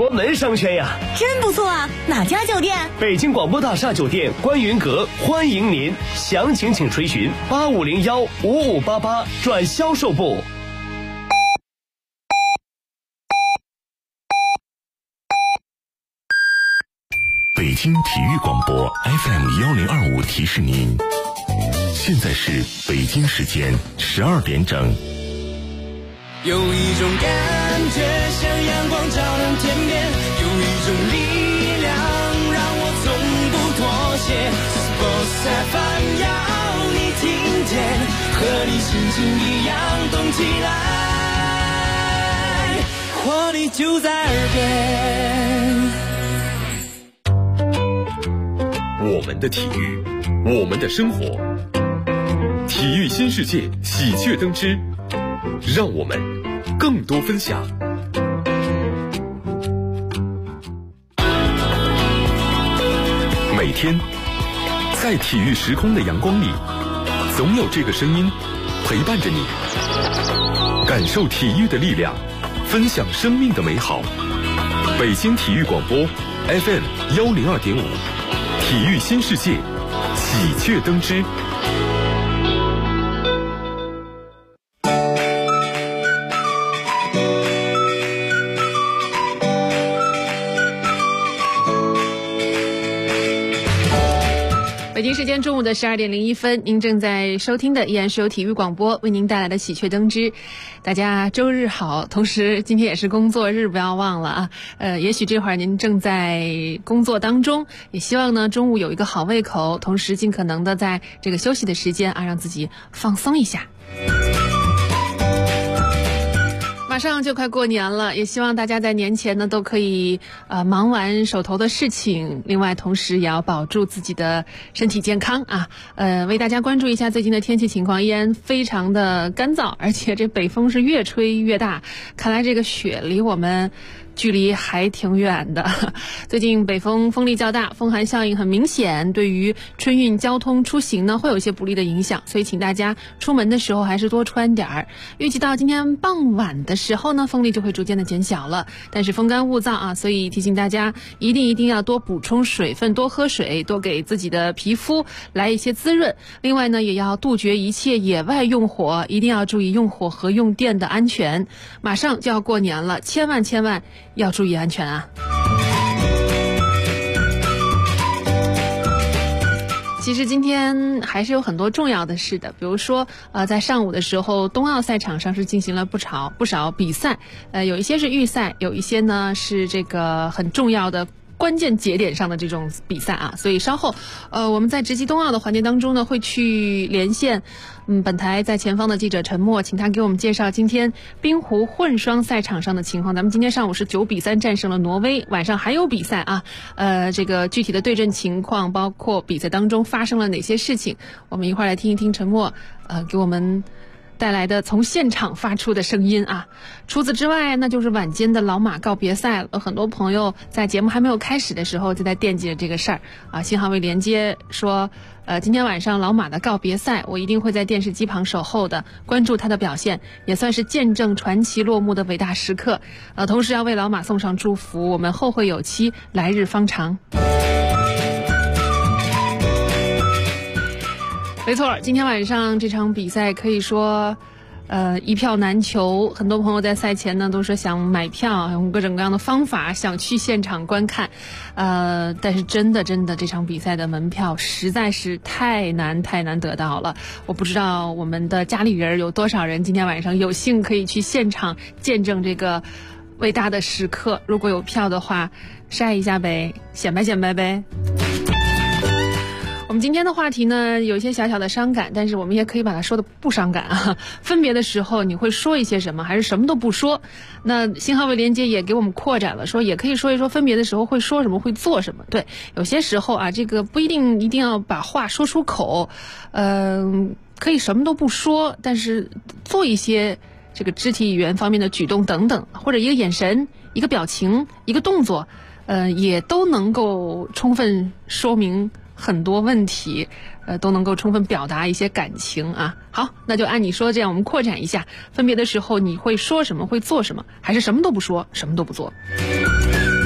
国门商圈呀。 真不错啊，哪家酒店？ 北京广播大厦酒店观云阁欢迎您，详情请垂询85015588转销售部。 北京体育广播 FM1025提示您，现在是北京时间12点整。 有一种感觉像阳光照亮天边，有一种力量让我从不妥协。Sports FM 要你听见，和你心情一样动起来，活力就在耳边。 我们的体育，我们的生活，体育新世界喜鹊登枝，让我们更多分享。每天在体育时空的阳光里，总有这个声音陪伴着你，感受体育的力量，分享生命的美好。北京体育广播 FM102.5，体育新世界喜鹊登枝。 北京时间中午的12点01分，您正在收听的依然是由体育广播为您带来的喜鹊登枝。大家周日好，同时今天也是工作日，不要忘了啊。也许这会儿您正在工作当中，也希望呢中午有一个好胃口，同时尽可能的在这个休息的时间啊，让自己放松一下。马上就快过年了，也希望大家在年前呢都可以忙完手头的事情，另外同时也要保住自己的身体健康啊。为大家关注一下最近的天气情况，依然非常的干燥，而且这北风是越吹越大，看来这个雪离我们距离还挺远的。最近北风风力较大，风寒效应很明显，对于春运交通出行呢会有一些不利的影响，所以请大家出门的时候还是多穿点儿。预计到今天傍晚的时候呢，风力就会逐渐的减小了，但是风干物燥啊，所以提醒大家一定要多补充水分，多喝水，多给自己的皮肤来一些滋润。另外呢，也要杜绝一切野外用火，一定要注意用火和用电的安全。马上就要过年了，千万要注意安全啊！其实今天还是有很多重要的事的，比如说在上午的时候，冬奥赛场上是进行了不少比赛，有一些是预赛，有一些呢是这个很重要的关键节点上的这种比赛啊，所以稍后我们在直击冬奥的环节当中呢，会去连线本台在前方的记者陈默，请他给我们介绍今天冰壶混双赛场上的情况。咱们今天上午是9比3战胜了挪威，晚上还有比赛啊，这个具体的对阵情况，包括比赛当中发生了哪些事情，我们一块儿来听一听陈默给我们带来的从现场发出的声音啊。除此之外，那就是晚间的老马告别赛了。很多朋友在节目还没有开始的时候就在惦记着这个事儿啊。信号卫连接说，今天晚上老马的告别赛，我一定会在电视机旁守候的，关注他的表现，也算是见证传奇落幕的伟大时刻。同时要为老马送上祝福，我们后会有期，来日方长。没错，今天晚上这场比赛可以说一票难求，很多朋友在赛前呢都说想买票，用各种各样的方法想去现场观看，但是真的这场比赛的门票实在是太难得到了。我不知道我们的家里人有多少人今天晚上有幸可以去现场见证这个伟大的时刻，如果有票的话晒一下呗，显摆呗。我们今天的话题呢有一些小小的伤感，但是我们也可以把它说的不伤感啊。分别的时候你会说一些什么，还是什么都不说？那信号卫连接也给我们扩展了，说也可以说一说分别的时候会说什么，会做什么。对，有些时候啊，这个不一定要把话说出口，可以什么都不说，但是做一些这个肢体语言方面的举动等等，或者一个眼神、一个表情、一个动作，也都能够充分说明很多问题，都能够充分表达一些感情啊。好，那就按你说的这样，我们扩展一下，分别的时候你会说什么，会做什么，还是什么都不说，什么都不做？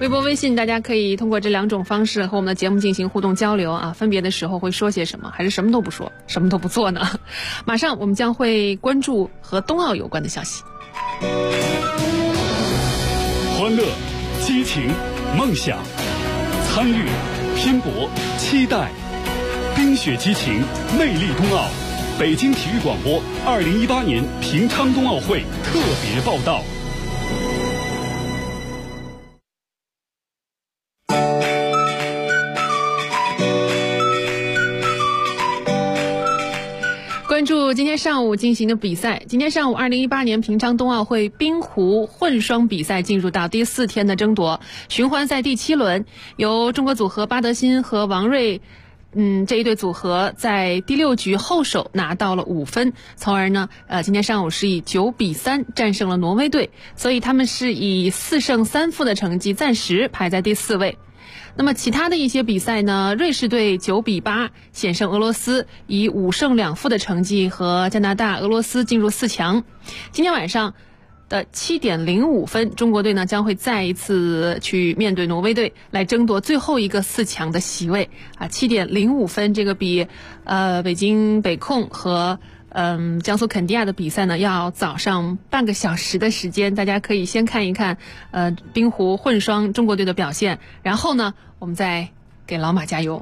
微博、微信，大家可以通过这2种方式和我们的节目进行互动交流啊。分别的时候会说些什么，还是什么都不说，什么都不做呢？马上我们将会关注和冬奥有关的消息。 欢乐、激情、梦想，参与、拼搏、期待，冰雪激情，魅力冬奥。北京体育广播2018年平昌冬奥会特别报道。 关注今天上午进行的比赛。今天上午2018年平昌冬奥会冰壶混双比赛进入到第4天的争夺，循环赛第7轮，由中国组合巴德辛和王睿这一对组合在第6局后手拿到了5分，从而呢今天上午是以9比3战胜了挪威队，所以他们是以4胜3负的成绩暂时排在第4位。那么其他的一些比赛呢，瑞士队9比8险胜俄罗斯，以5胜2负的成绩和加拿大、俄罗斯进入4强。今天晚上的7点05分，中国队呢将会再一次去面对挪威队，来争夺最后一个4强的席位啊。7点05分，这个比北京北控和江苏肯尼亚的比赛呢要早上半个小时的时间。大家可以先看一看冰壶混双中国队的表现，然后呢我们再给老马加油。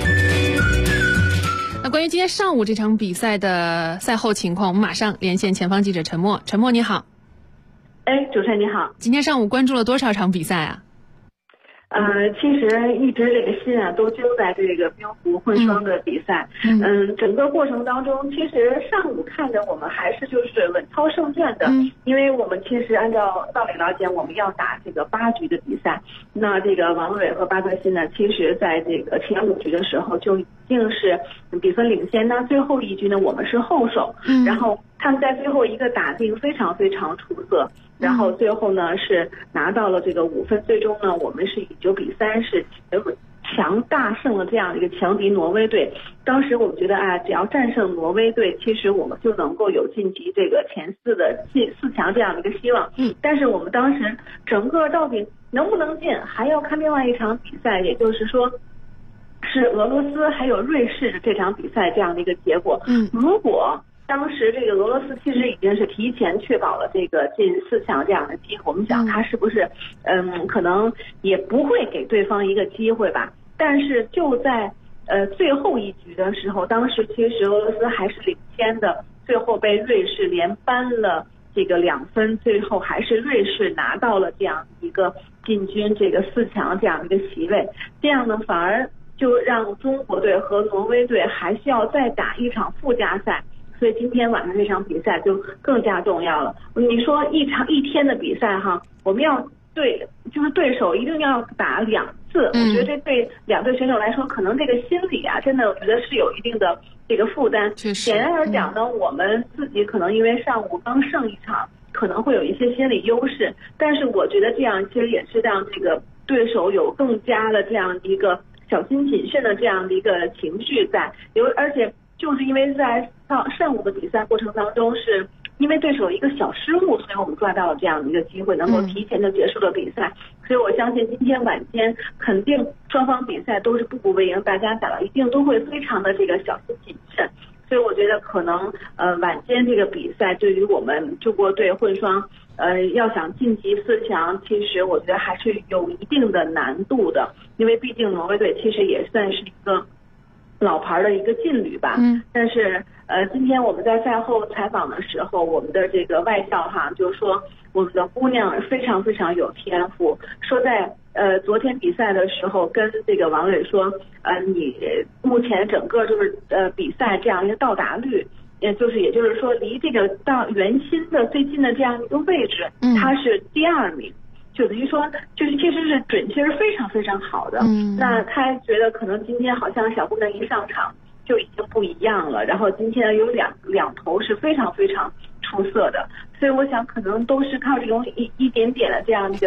那关于今天上午这场比赛的赛后情况，我们马上连线前方记者陈默。陈默你好。 主持人你好。 今天上午关注了多少场比赛啊？ 其实一直这个心啊都揪在这个冰壶混双的比赛。整个过程当中，其实上午看着我们还是就是稳操胜券的，因为我们其实按照道理来讲，我们要打这个8局的比赛。那这个王睿和巴德辛呢，其实在这个前5局的时候就已经是比分领先。那最后1局呢，我们是后手，然后他们在最后一个打定非常非常出色。然后最后呢是拿到了这个5分，最终呢我们是以9比3是强大胜了这样一个强敌挪威队。当时我们觉得只要战胜挪威队，其实我们就能够有晋级这个前4的4强这样的一个希望。但是我们当时整个到底能不能进，还要看另外一场比赛，也就是说是俄罗斯还有瑞士这场比赛这样的一个结果。如果当时这个俄罗斯其实已经是提前确保了这个进4强这样的机会，我们想他是不是可能也不会给对方一个机会吧。但是就在最后1局的时候，当时其实俄罗斯还是领先的，最后被瑞士连扳了这个2分，最后还是瑞士拿到了这样一个进军这个4强这样一个席位。这样呢反而就让中国队和挪威队还需要再打一场附加赛。所以今天晚上这场比赛就更加重要了。你说一天的比赛哈，我们要就是对手一定要打2次，我觉得这对2队选手来说，可能这个心理真的我觉得是有一定的这个负担。简单而讲呢，我们自己可能因为上午刚胜一场，可能会有一些心理优势，但是我觉得这样其实也是让这个对手有更加的这样一个小心谨慎的这样的一个情绪在，而且就是因为在上午的比赛过程当中，是因为对手有一个小失误，所以我们抓到了这样的一个机会，能够提前就结束了比赛。所以我相信今天晚间肯定双方比赛都是步步为营，大家打了一定都会非常的这个小心谨慎。所以我觉得可能晚间这个比赛对于我们中国队混双要想晋级4强，其实我觉得还是有一定的难度的，因为毕竟挪威队其实也算是一个老牌的一个劲旅吧。但是今天我们在赛后采访的时候，我们的这个外教就是说我们的姑娘非常非常有天赋，说在昨天比赛的时候跟这个王磊说你目前整个就是比赛这样一个到达率，也就是说离这个到圆心的最近的这样一个位置，他是第2名。就等于说就是其实是准确是非常非常好的。那他觉得可能今天好像小姑娘一上场就已经不一样了，然后今天有两头是非常非常出色的，所以我想可能都是靠这种一点点的这样一个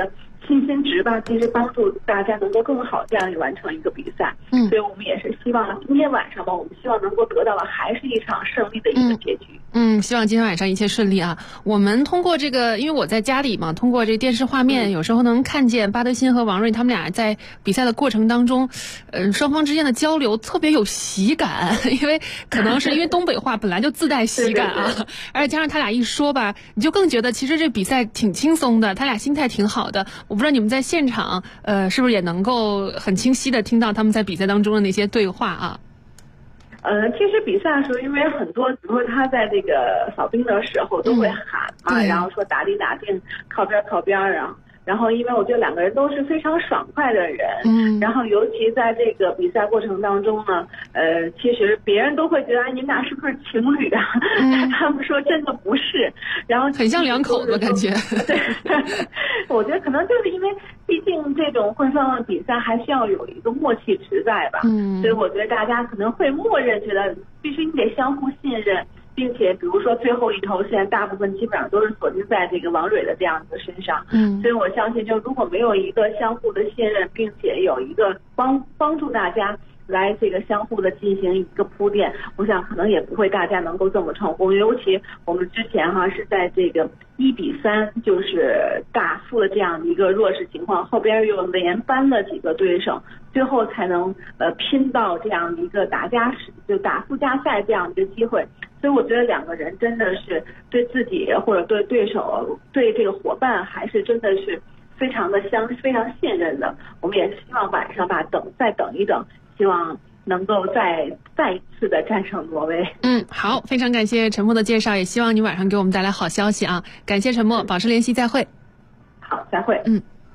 信心值吧，其实帮助大家能够更好这样完成一个比赛。所以我们也是希望今天晚上吧，我们希望能够得到的还是一场胜利的一个结局。 希望今天晚上一切顺利啊！我们通过这个，因为我在家里嘛，通过这电视画面，有时候能看见巴德辛和王瑞他们俩在比赛的过程当中，双方之间的交流特别有喜感，因为可能是因为东北话本来就自带喜感啊，而且加上他俩一说吧，你就更觉得其实这比赛挺轻松的，他俩心态挺好的。我不知道你们在现场，是不是也能够很清晰的听到他们在比赛当中的那些对话啊？ 其实比赛的时候，因为很多，比如说他在这个扫冰的时候都会喊嘛，然后说打定打定，靠边靠边啊。然后因为我觉得两个人都是非常爽快的人，然后尤其在这个比赛过程当中呢，其实别人都会觉得你们俩是不是情侣啊？他们说真的不是，然后很像两口子感觉。 对，我觉得可能就是因为毕竟这种混双的比赛还需要有一个默契值在吧，所以我觉得大家可能会默认觉得必须你得相互信任。并且比如说最后一头现在大部分基本上都是锁定在这个王蕊的这样子身上，所以我相信就如果没有一个相互的信任，并且有一个帮助大家来这个相互的进行一个铺垫，我想可能也不会大家能够这么成功。尤其我们之前是在这个1-3就是大负的这样的一个弱势情况，后边又连扳了几个对手，最后才能拼到这样一个打附加赛这样一个机会。所以我觉得两个人真的是对自己或者对对手对这个伙伴还是真的是非常信任的。我们也希望晚上吧再等一等，希望能够再一次的战胜挪威。 好，非常感谢陈默的介绍，也希望你晚上给我们带来好消息啊！感谢陈默，保持联系，再会。 好，再会。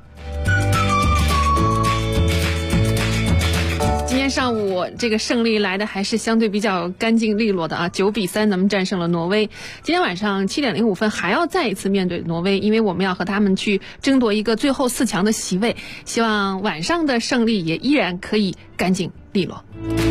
今天上午这个胜利来的还是相对比较干净利落的啊，9-3咱们战胜了挪威。今天晚上7点05分还要再一次面对挪威，因为我们要和他们去争夺一个最后4强的席位，希望晚上的胜利也依然可以干净利落。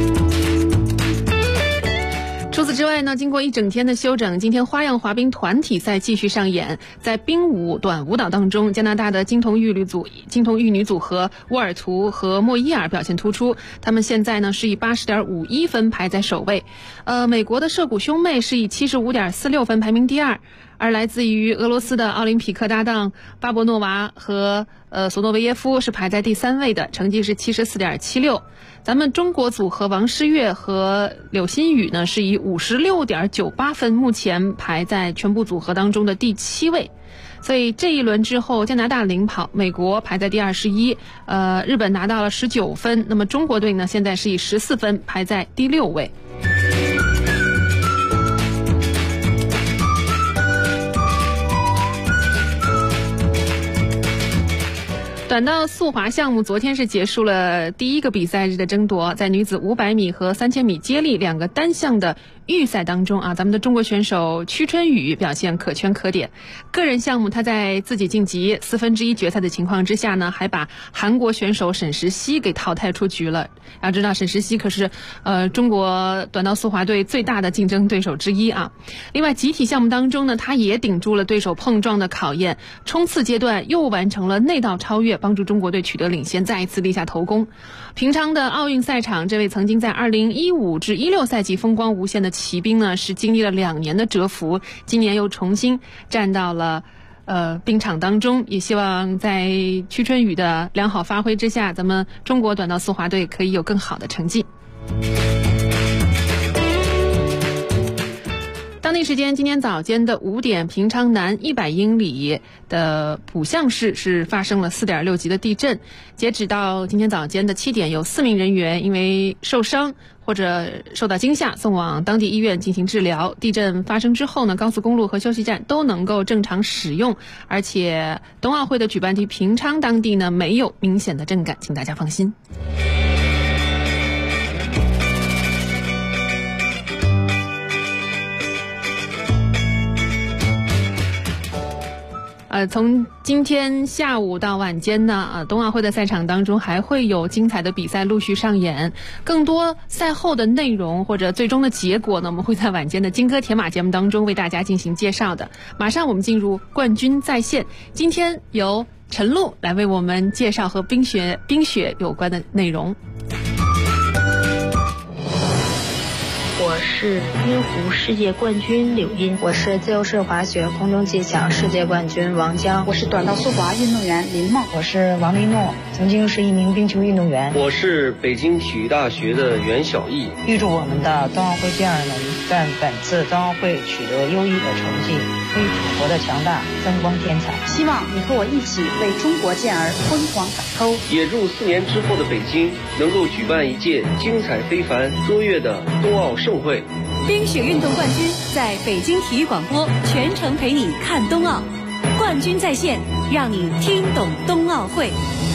除此之外呢，经过一整天的休整，今天花样滑冰团体赛继续上演。在冰舞短舞蹈当中，加拿大的金童玉女组合沃尔图和莫伊尔表现突出，他们现在呢是以 80.51 分排在首位。美国的涉谷兄妹是以 75.46 分排名第二，而来自于俄罗斯的奥林匹克搭档巴博诺娃和索诺维耶夫是排在第3位的，成绩是 74.76。咱们中国组合王诗玥和柳鑫宇呢是以 56.98 分目前排在全部组合当中的第7位。所以这一轮之后，加拿大领跑，美国排在第21，日本拿到了19分，那么中国队呢现在是以14分排在第6位。短道速滑项目昨天是结束了第一个比赛日的争夺，在女子500米和3000米接力两个单项的预赛当中啊，咱们的中国选手屈春雨表现可圈可点。个人项目他在自己晋级1/4决赛的情况之下呢，还把韩国选手沈石溪给淘汰出局了。要知道沈石溪可是中国短道速滑队最大的竞争对手之一啊。另外集体项目当中呢，他也顶住了对手碰撞的考验，冲刺阶段又完成了内道超越，帮助中国队取得领先，再一次立下头功。平昌的奥运赛场，这位曾经在2015至16赛季风光无限的骑兵呢，是经历了2年的蛰伏，今年又重新站到了冰场当中，也希望在屈春雨的良好发挥之下，咱们中国短道速滑队可以有更好的成绩。当地时间今天早间的5点，平昌南100英里的浦项市是发生了 4.6 级的地震。截止到今天早间的7点，有4名人员因为受伤或者受到惊吓送往当地医院进行治疗。地震发生之后呢，高速公路和休息站都能够正常使用，而且冬奥会的举办地平昌当地呢没有明显的震感，请大家放心。从今天下午到晚间呢，冬奥会的赛场当中还会有精彩的比赛陆续上演。更多赛后的内容或者最终的结果呢，我们会在晚间的金戈铁马节目当中为大家进行介绍的。马上我们进入冠军在线，今天由陈露来为我们介绍和冰雪有关的内容。 我是冰壶世界冠军柳茵， 我是自由式滑雪空中技巧世界冠军王江， 我是短道速滑运动员林梦， 我是王丽诺，曾经是一名冰球运动员。 我是北京体育大学的袁晓毅。 预祝我们的冬奥会健儿们在本次冬奥会取得优异的成绩，为祖国的强大增光添彩。 希望你和我一起为中国健儿辉煌打 call。 也祝4年之后的北京能够举办一届精彩非凡、卓越的冬奥盛会。 冰雪运动冠军在北京体育广播全程陪你看冬奥，冠军在线，让你听懂冬奥会。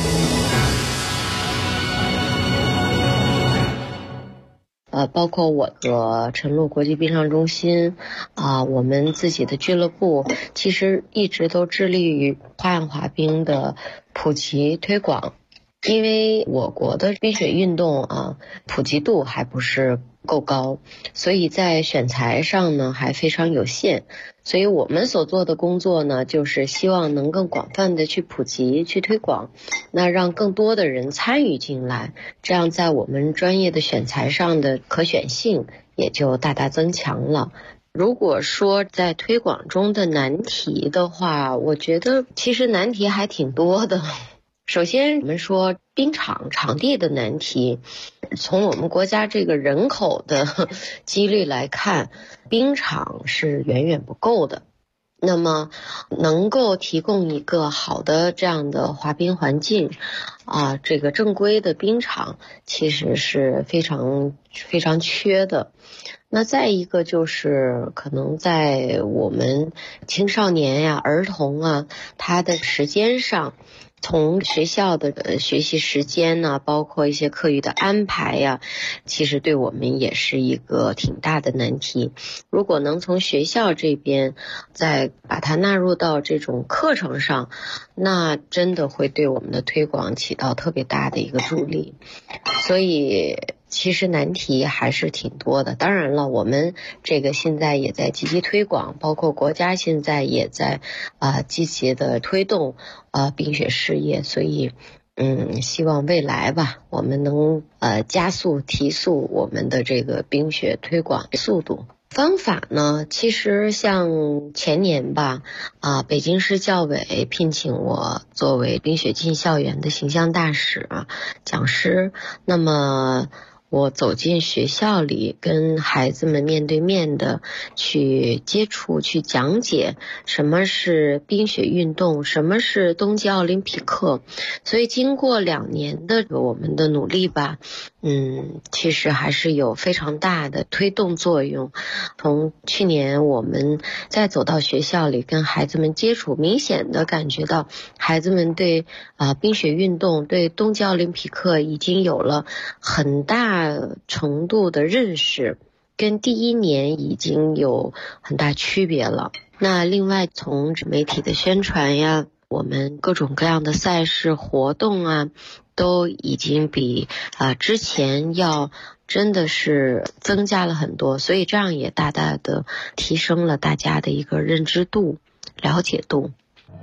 包括我和陈露国际冰上中心我们自己的俱乐部，其实一直都致力于花样滑冰的普及推广。因为我国的冰雪运动普及度还不是够高，所以在选材上呢还非常有限。所以我们所做的工作呢，就是希望能更广泛的去普及、去推广，那让更多的人参与进来，这样在我们专业的选材上的可选性也就大大增强了。如果说在推广中的难题的话，我觉得其实难题还挺多的。首先我们说冰场场地的难题，从我们国家这个人口的几率来看，冰场是远远不够的。那么能够提供一个好的这样的滑冰环境这个正规的冰场其实是非常非常缺的。那再一个就是可能在我们青少年儿童他的时间上，从学校的学习时间呢，包括一些课余的安排其实对我们也是一个挺大的难题。如果能从学校这边再把它纳入到这种课程上，那真的会对我们的推广起到特别大的一个助力。所以其实难题还是挺多的。当然了，我们这个现在也在积极推广，包括国家现在也在积极的推动冰雪事业。所以希望未来吧，我们能加速提速我们的这个冰雪推广速度。方法呢，其实像前年吧北京市教委聘请我作为冰雪进校园的形象大使讲师。那么我走进学校里，跟孩子们面对面的去接触、去讲解什么是冰雪运动，什么是冬季奥林匹克。所以经过2年的我们的努力吧，其实还是有非常大的推动作用。从去年我们再走到学校里跟孩子们接触，明显的感觉到孩子们对冰雪运动、对冬季奥林匹克已经有了很大程度的认识，跟第1年已经有很大区别了。那另外从媒体的宣传我们各种各样的赛事活动都已经比之前要真的是增加了很多，所以这样也大大的提升了大家的一个认知度、了解度。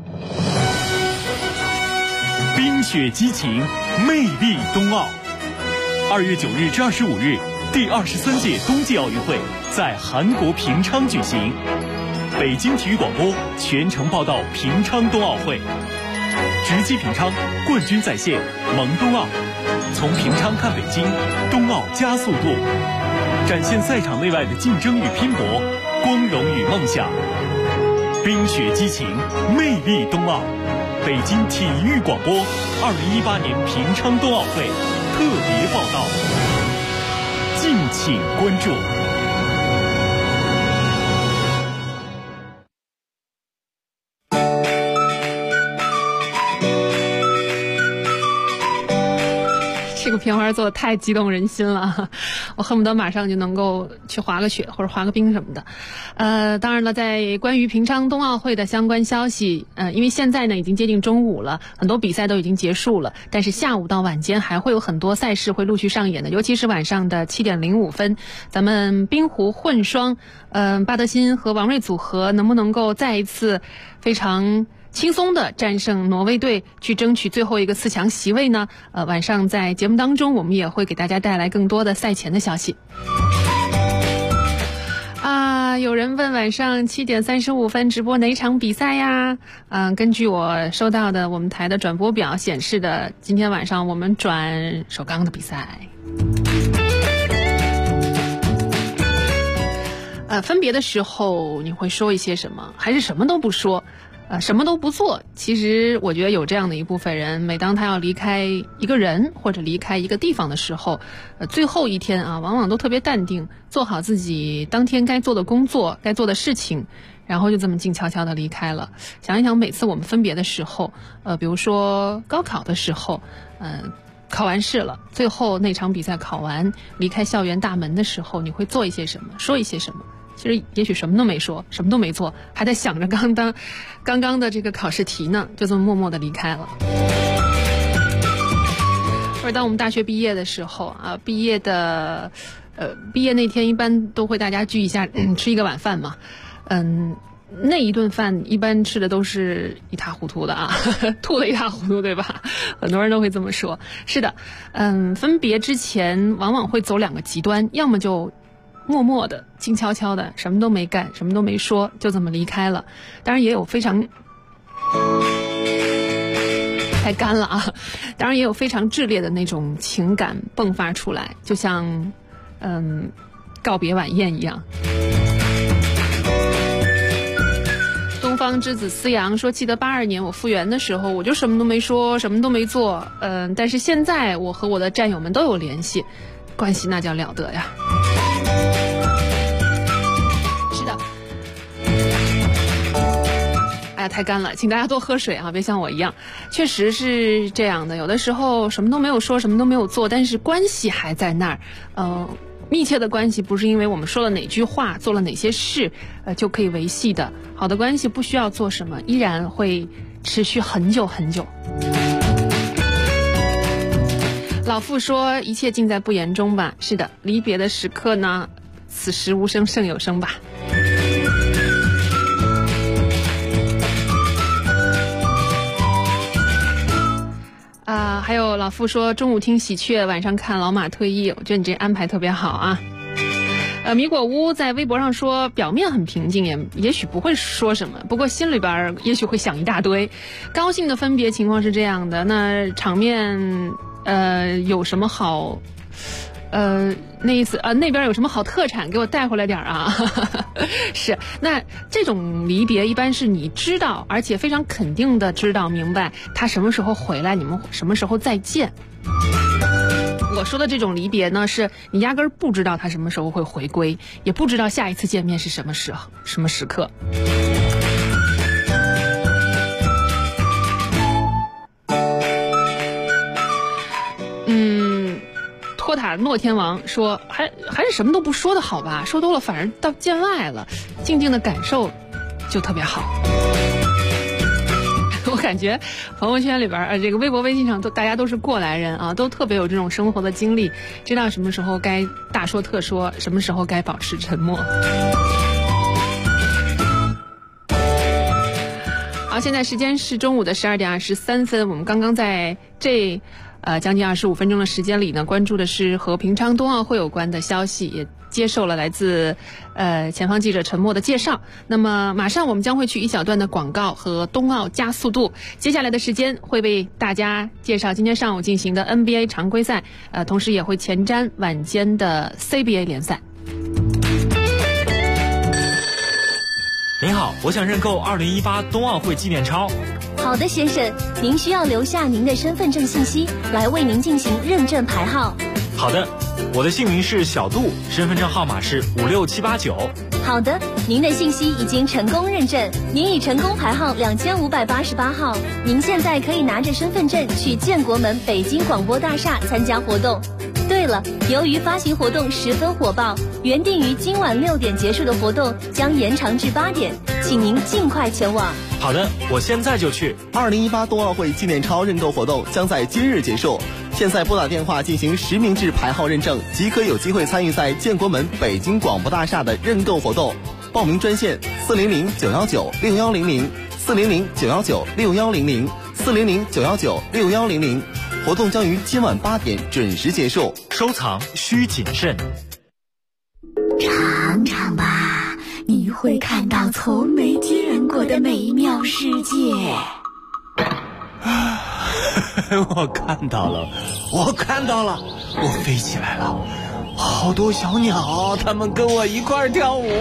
冰雪激情，魅力冬奥。2月9日至25日，第23届冬季奥运会在韩国平昌举行。北京体育广播全程报道平昌冬奥会，直击平昌，冠军在线，萌冬奥。从平昌看北京，冬奥加速度，展现赛场内外的竞争与拼搏，光荣与梦想。冰雪激情，魅力冬奥。北京体育广播2018年平昌冬奥会特别报道，敬请关注。 这个片花做的太激动人心了，我恨不得马上就能够去滑个雪或者滑个冰什么的。当然了，在关于平昌冬奥会的相关消息，因为现在呢已经接近中午了，很多比赛都已经结束了，但是下午到晚间还会有很多赛事会陆续上演的，尤其是晚上的7点05分，咱们冰壶混双，巴德辛和王睿组合能不能够再一次非常轻松的战胜挪威队，去争取最后一个4强席位呢？晚上在节目当中，我们也会给大家带来更多的赛前的消息。有人问晚上7点35分直播哪场比赛呀？根据我收到的我们台的转播表显示的，今天晚上我们转首钢的比赛。分别的时候你会说一些什么？还是什么都不说？什么都不做？其实我觉得有这样的一部分人，每当他要离开一个人或者离开一个地方的时候，最后一天啊，往往都特别淡定，做好自己当天该做的工作、该做的事情，然后就这么静悄悄的离开了。想一想，每次我们分别的时候，比如说高考的时候，考完试了，最后那场比赛考完，离开校园大门的时候，你会做一些什么？说一些什么？其实也许什么都没说，什么都没做，还在想着刚刚的这个考试题呢，就这么默默的离开了。或者当我们大学毕业的时候啊，毕业那天一般都会大家聚一下，吃一个晚饭嘛。那一顿饭一般吃的都是一塌糊涂的啊，吐得一塌糊涂，对吧？很多人都会这么说。是的，分别之前往往会走2个极端，要么就默默的静悄悄的什么都没干，什么都没说，就这么离开了。当然也有非常太干了啊，当然也有非常炽烈的那种情感迸发出来，就像告别晚宴一样。东方之子思阳说，记得82年我复员的时候，我就什么都没说，什么都没做，但是现在我和我的战友们都有联系，关系那叫了得呀。是的，哎呀，太干了，请大家多喝水啊，别像我一样。确实是这样的，有的时候什么都没有说，什么都没有做，但是关系还在那儿。密切的关系不是因为我们说了哪句话，做了哪些事，就可以维系的。好的关系不需要做什么，依然会持续很久很久。老妇说，一切尽在不言中吧。是的，离别的时刻呢，此时无声胜有声吧。还有老傅说，中午听喜鹊，晚上看老马退役，我觉得你这安排特别好啊。米果屋在微博上说，表面很平静，也许不会说什么，不过心里边也许会想一大堆。高兴的分别情况是这样的，那场面有什么好那意思那边有什么好特产给我带回来点啊？是，那这种离别一般是你知道，而且非常肯定的知道明白他什么时候回来，你们什么时候再见。我说的这种离别呢，是你压根儿不知道他什么时候会回归，也不知道下一次见面是什么时候、什么时刻。托塔诺天王说，还是什么都不说的好吧，说多了反而到见外了，静静的感受就特别好。我感觉朋友圈里边这个微博微信上大家都是过来人啊，都特别有这种生活的经历，知道什么时候该大说特说，什么时候该保持沉默。好，现在时间是中午的12点23分，我们刚刚在将近25分钟的时间里呢，关注的是和平昌冬奥会有关的消息，也接受了来自前方记者陈默的介绍。那么马上我们将会去一小段的广告和冬奥加速度，接下来的时间会为大家介绍今天上午进行的 NBA 常规赛，同时也会前瞻晚间的 CBA 联赛。 您好，我想认购2018冬奥会纪念钞。 好的，先生，您需要留下您的身份证信息来为您进行认证牌号。 好的，我的姓名是小杜，身份证号码是56789。 好的，您的信息已经成功认证，您已成功排号2588号。您现在可以拿着身份证去建国门北京广播大厦参加活动。对了，由于发行活动十分火爆，原定于今晚6点结束的活动将延长至8点，请您尽快前往。 好的，我现在就去。 2018冬奥会纪念钞认购活动将在今日结束，现在拨打电话进行实名制排号认证，即可有机会参与在建国门北京广播大厦的认购活动。报名专线400-919-6100 400-919-6100，400-919-6100。活动将于今晚8点准时结束， 收藏需谨慎。 尝尝吧，你会看到从没见过的美妙世界。 我看到了，我飞起来了，好多小鸟，它们跟我一块跳舞。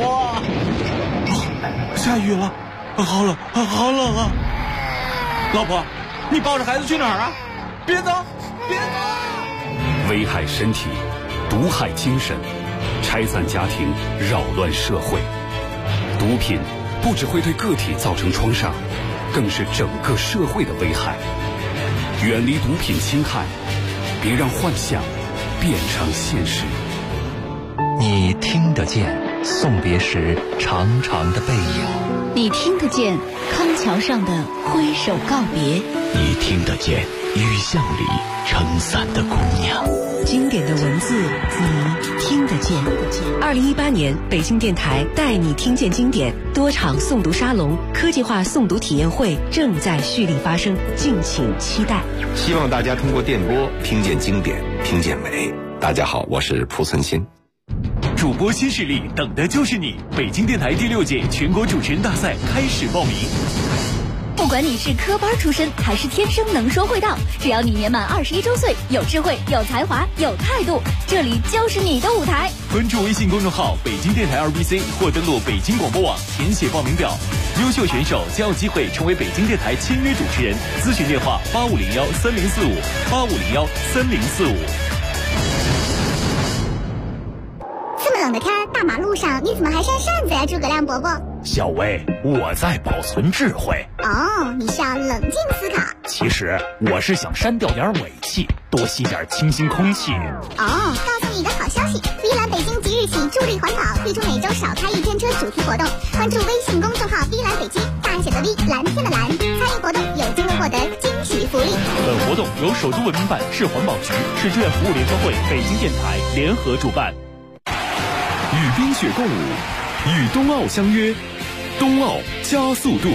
下雨了，好冷啊！老婆，你抱着孩子去哪儿啊？别走！ 危害身体，毒害精神，拆散家庭，扰乱社会。毒品不只会对个体造成创伤，更是整个社会的危害。远离毒品侵害，别让幻想变成现实。 你听得见送别时长长的背影， 你听得见康桥上的挥手告别， 你听得见雨巷里撑伞的姑娘。 经典的文字，你听得见。2018年北京电台带你听见经典多场诵读沙龙、科技化诵读体验会正在蓄力发生，敬请期待。 希望大家通过电波听见经典，听见美。大家好，我是蒲存昕。 主播新势力，等的就是你！北京电台第6届全国主持人大赛开始报名。 不管你是科班出身还是天生能说会道，只要你年满21周岁，有智慧、有才华、有态度，这里就是你的舞台。 关注微信公众号北京电台2BC 或登录北京广播网填写报名表，优秀选手将有机会成为北京电台签约主持人。咨询电话85013045，85013045。 这么冷的天，大马路上你怎么还扇扇子呀，诸葛亮伯伯？ 小薇，我在保存智慧。 哦，你是要冷静思考。 其实我是想删掉点尾气，多吸点清新空气。 哦，告诉你一个好消息，碧蓝北京即日起助力环保，推出每周少开1天车主题活动。关注微信公众号碧蓝北京，大写的 V， 蓝天的蓝，参与活动有机会获得惊喜福利。 本活动由首都文明办、市环保局、市志愿服务联合会、北京电台联合主办。 与冰雪共舞，与冬奥相约，冬奥加速度。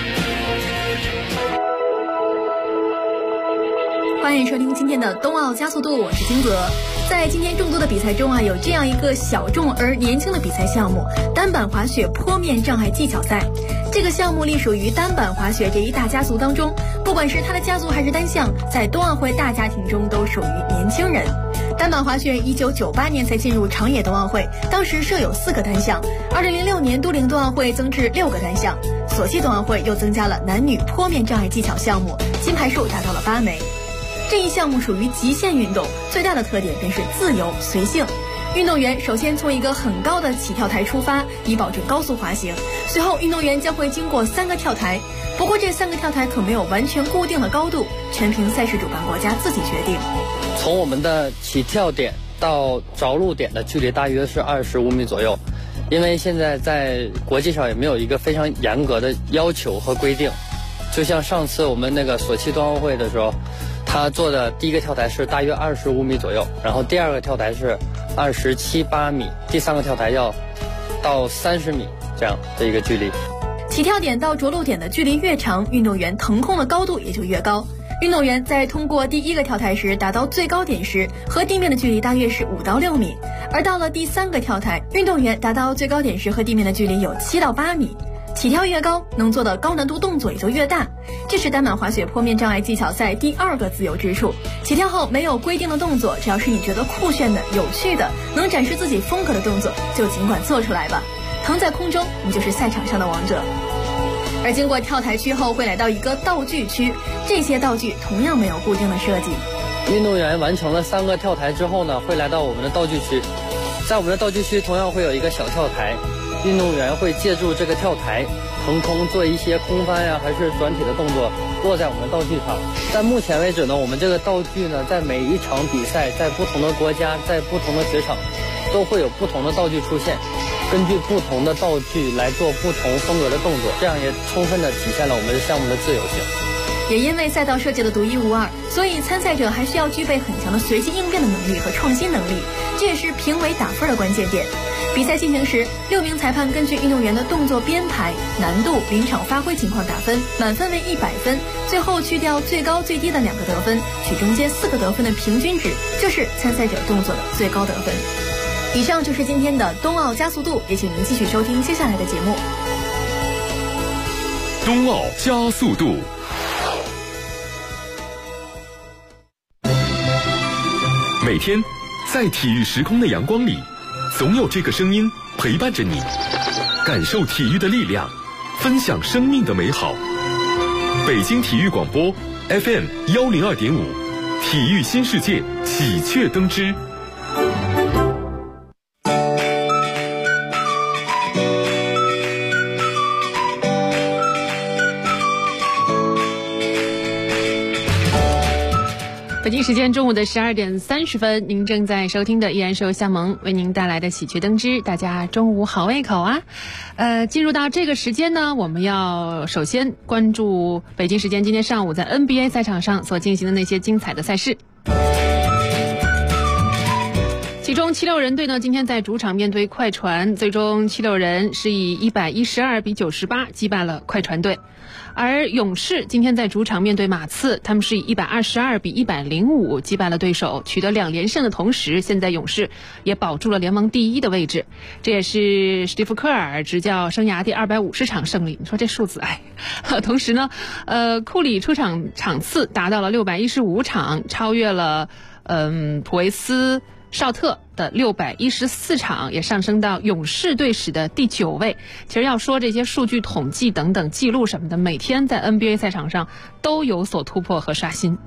欢迎收听今天的冬奥加速度，我是金泽。在今天众多的比赛中啊，有这样一个小众而年轻的比赛项目——单板滑雪坡面障碍技巧赛。这个项目隶属于单板滑雪这一大家族当中，不管是它的家族还是单项，在冬奥会大家庭中都属于年轻人。单板滑雪1998年才进入长野冬奥会，当时设有4个单项。2006年都灵冬奥会增至6个单项，索契冬奥会又增加了男女坡面障碍技巧项目，金牌数达到了8枚。这一项目属于极限运动，最大的特点便是自由随性。运动员首先从一个很高的起跳台出发，以保证高速滑行。随后运动员将会经过3个跳台，不过这3个跳台可没有完全固定的高度，全凭赛事主办国家自己决定。 从我们的起跳点到着陆点的距离大约是25米左右，因为现在在国际上也没有一个非常严格的要求和规定。就像上次我们那个索契冬奥会的时候，他做的第一个跳台是大约25米左右，然后第2个跳台是27、8米，第3个跳台要到30米这样的一个距离。 起跳点到着陆点的距离越长，运动员腾空的高度也就越高。运动员在通过第1个跳台时达到最高点时，和地面的距离大约是5到6米，而到了第3个跳台，运动员达到最高点时和地面的距离有7到8米。起跳越高，能做的高难度动作也就越大，这是单板滑雪坡面障碍技巧赛第2个自由之处。起跳后没有规定的动作，只要是你觉得酷炫的、有趣的、能展示自己风格的动作，就尽管做出来吧。腾在空中，你就是赛场上的王者。而经过跳台区后，会来到一个道具区，这些道具同样没有固定的设计。 运动员完成了3个跳台之后呢，会来到我们的道具区，在我们的道具区同样会有一个小跳台，运动员会借助这个跳台腾空做一些空翻呀，还是转体的动作，落在我们的道具上。在目前为止呢，我们这个道具呢，在每一场比赛，在不同的国家，在不同的雪场，都会有不同的道具出现，根据不同的道具来做不同风格的动作，这样也充分的体现了我们的项目的自由性。 也因为赛道设计的独一无二，所以参赛者还需要具备很强的随机应变的能力和创新能力。 这也是评委打分的关键点。比赛进行时，6名裁判根据运动员的动作编排、难度、临场发挥情况打分，满分为100分，最后去掉最高最低的2个得分，取中间4个得分的平均值，就是参赛者动作的最高得分。以上就是今天的冬奥加速度，也请您继续收听接下来的节目。 冬奥加速度。每天在体育时空的阳光里，总有这个声音陪伴着你，感受体育的力量，分享生命的美好。北京体育广播 FM 102.5，体育新世界喜鹊登枝。 北京时间中午的12点30分，您正在收听的依然是由向萌为您带来的喜鹊登枝。大家中午好胃口啊！进入到这个时间呢，我们要首先关注北京时间今天上午在 NBA 赛场上所进行的那些精彩的赛事。其中76人队呢，今天在主场面对快船，最终76人是以112比98击败了快船队。而勇士今天在主场面对马刺，他们是以122比105击败了对手，取得2连胜的同时，现在勇士也保住了联盟第1的位置。这也是史蒂夫·科尔执教生涯第250场胜利。你说这数字同时呢，库里出场场次达到了615场，超越了普维斯绍特的614场，也上升到勇士队史的第9位。其实要说这些数据统计等等记录什么的，每天在 NBA 赛场上都有所突破和刷新。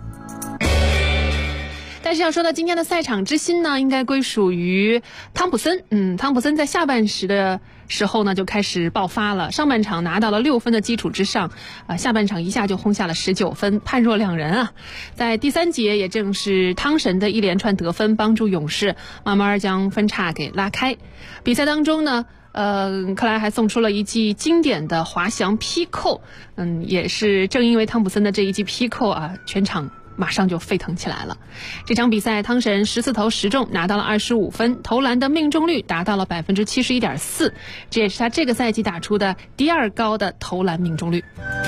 但是要说到今天的赛场之星呢，应该归属于汤普森。汤普森在下半时的时候呢就开始爆发了，上半场拿到了6分的基础之上，下半场一下就轰下了19分，判若两人啊。在第3节，也正是汤神的一连串得分帮助勇士慢慢将分差给拉开。比赛当中呢，克莱还送出了一记经典的滑翔劈扣，也是正因为汤普森的这一记劈扣啊，全场马上就沸腾起来了。这场比赛汤神14投10中，拿到了25分，投篮的命中率达到了 71.4%， 这也是他这个赛季打出的第2高的投篮命中率。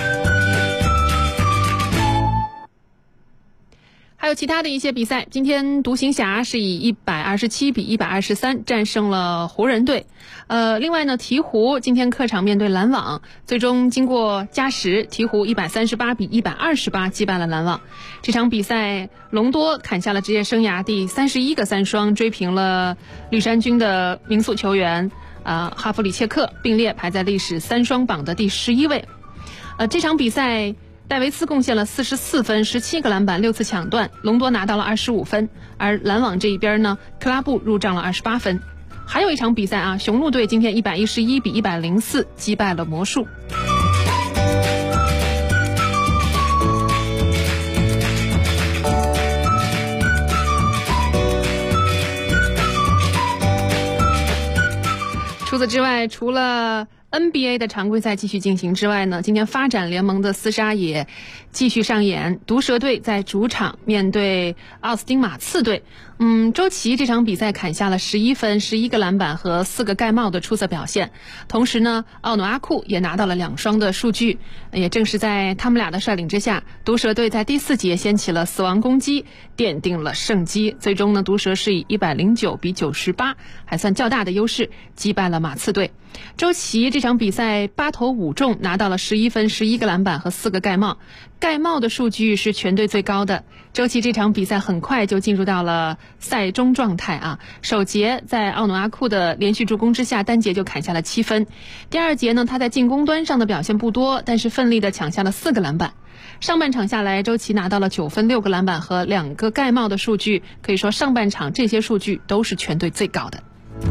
还有其他的一些比赛，今天独行侠是以127比123战胜了湖人队。另外呢，鹈鹕今天客场面对篮网，最终经过加时，鹈鹕138比128击败了篮网。这场比赛，隆多砍下了职业生涯第31个3双，追平了绿衫军的名宿球员哈弗里切克，并列排在历史3双榜的第11位。这场比赛戴维斯贡献了44分、17个篮板、6次抢断，隆多拿到了25分。而篮网这一边呢，克拉布入账了28分。还有一场比赛啊，雄鹿队今天111比104击败了魔术。除此之外，除了NBA 的常规赛继续进行之外呢，今天发展联盟的厮杀也继续上演。毒蛇队在主场面对奥斯汀马刺队，周琦这场比赛砍下了11分、11个篮板和4个盖帽的出色表现。同时呢，奥努阿库也拿到了2双的数据。也正是在他们俩的率领之下，毒蛇队在第4节掀起了死亡攻击，奠定了胜机。最终呢，毒蛇是以109比98，还算较大的优势击败了马刺队。周琦这场比赛8投5中，拿到了11分、11个篮板和4个盖帽。盖帽的数据是全队最高的。周琦这场比赛很快就进入到了赛中状态啊！首节在奥努阿库的连续助攻之下，单节就砍下了7分。第2节呢，他在进攻端上的表现不多，但是奋力的抢下了4个篮板。上半场下来，周琦拿到了9分、6个篮板和2个盖帽的数据，可以说上半场这些数据都是全队最高的。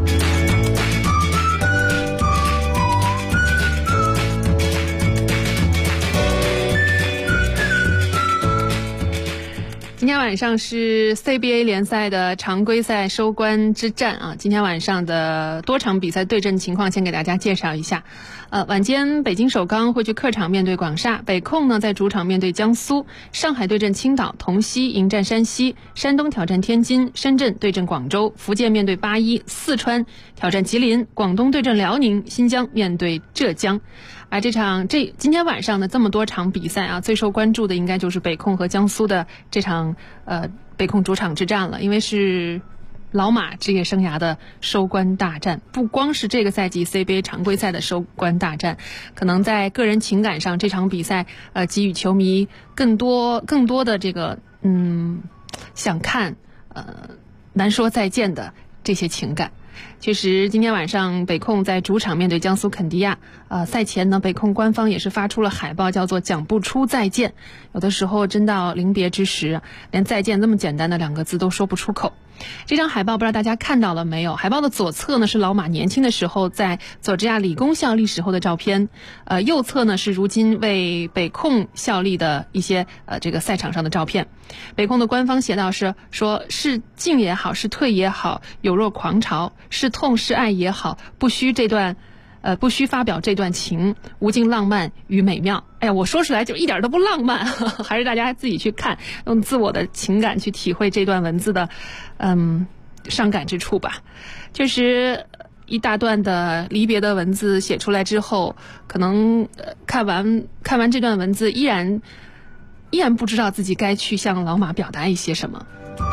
今天晚上是 CBA 联赛的常规赛收官之战啊！今天晚上的多场比赛对阵情况先给大家介绍一下。 晚间北京首钢会去客场面对广厦，北控呢在主场面对江苏，上海对阵青岛，同曦迎战山西，山东挑战天津，深圳对阵广州，福建面对81，四川挑战吉林，广东对阵辽宁，新疆面对浙江。今天晚上呢这么多场比赛啊，最受关注的应该就是北控和江苏的这场北控主场之战了，因为是老马职业生涯的收官大战，不光是这个赛季 CBA 常规赛的收官大战，可能在个人情感上这场比赛给予球迷更多的这个想看难说再见的这些情感。确实今天晚上北控在主场面对江苏肯迪亚，赛前呢北控官方也是发出了海报，叫做讲不出再见，有的时候真到临别之时，连再见这么简单的2个字都说不出口。这张海报不知道大家看到了没有，海报的左侧呢是老马年轻的时候在佐治亚理工效力时候的照片，右侧呢是如今为北控效力的一些这个赛场上的照片。北控的官方写道说是进也好，是退也好，有若狂潮，是痛是爱也好，不需发表这段情，无尽浪漫与美妙。哎呀，我说出来就一点都不浪漫，还是大家自己去看，用自我的情感去体会这段文字的伤感之处吧。确实一大段的离别的文字写出来之后，可能看完这段文字依然不知道自己该去向老马表达一些什么。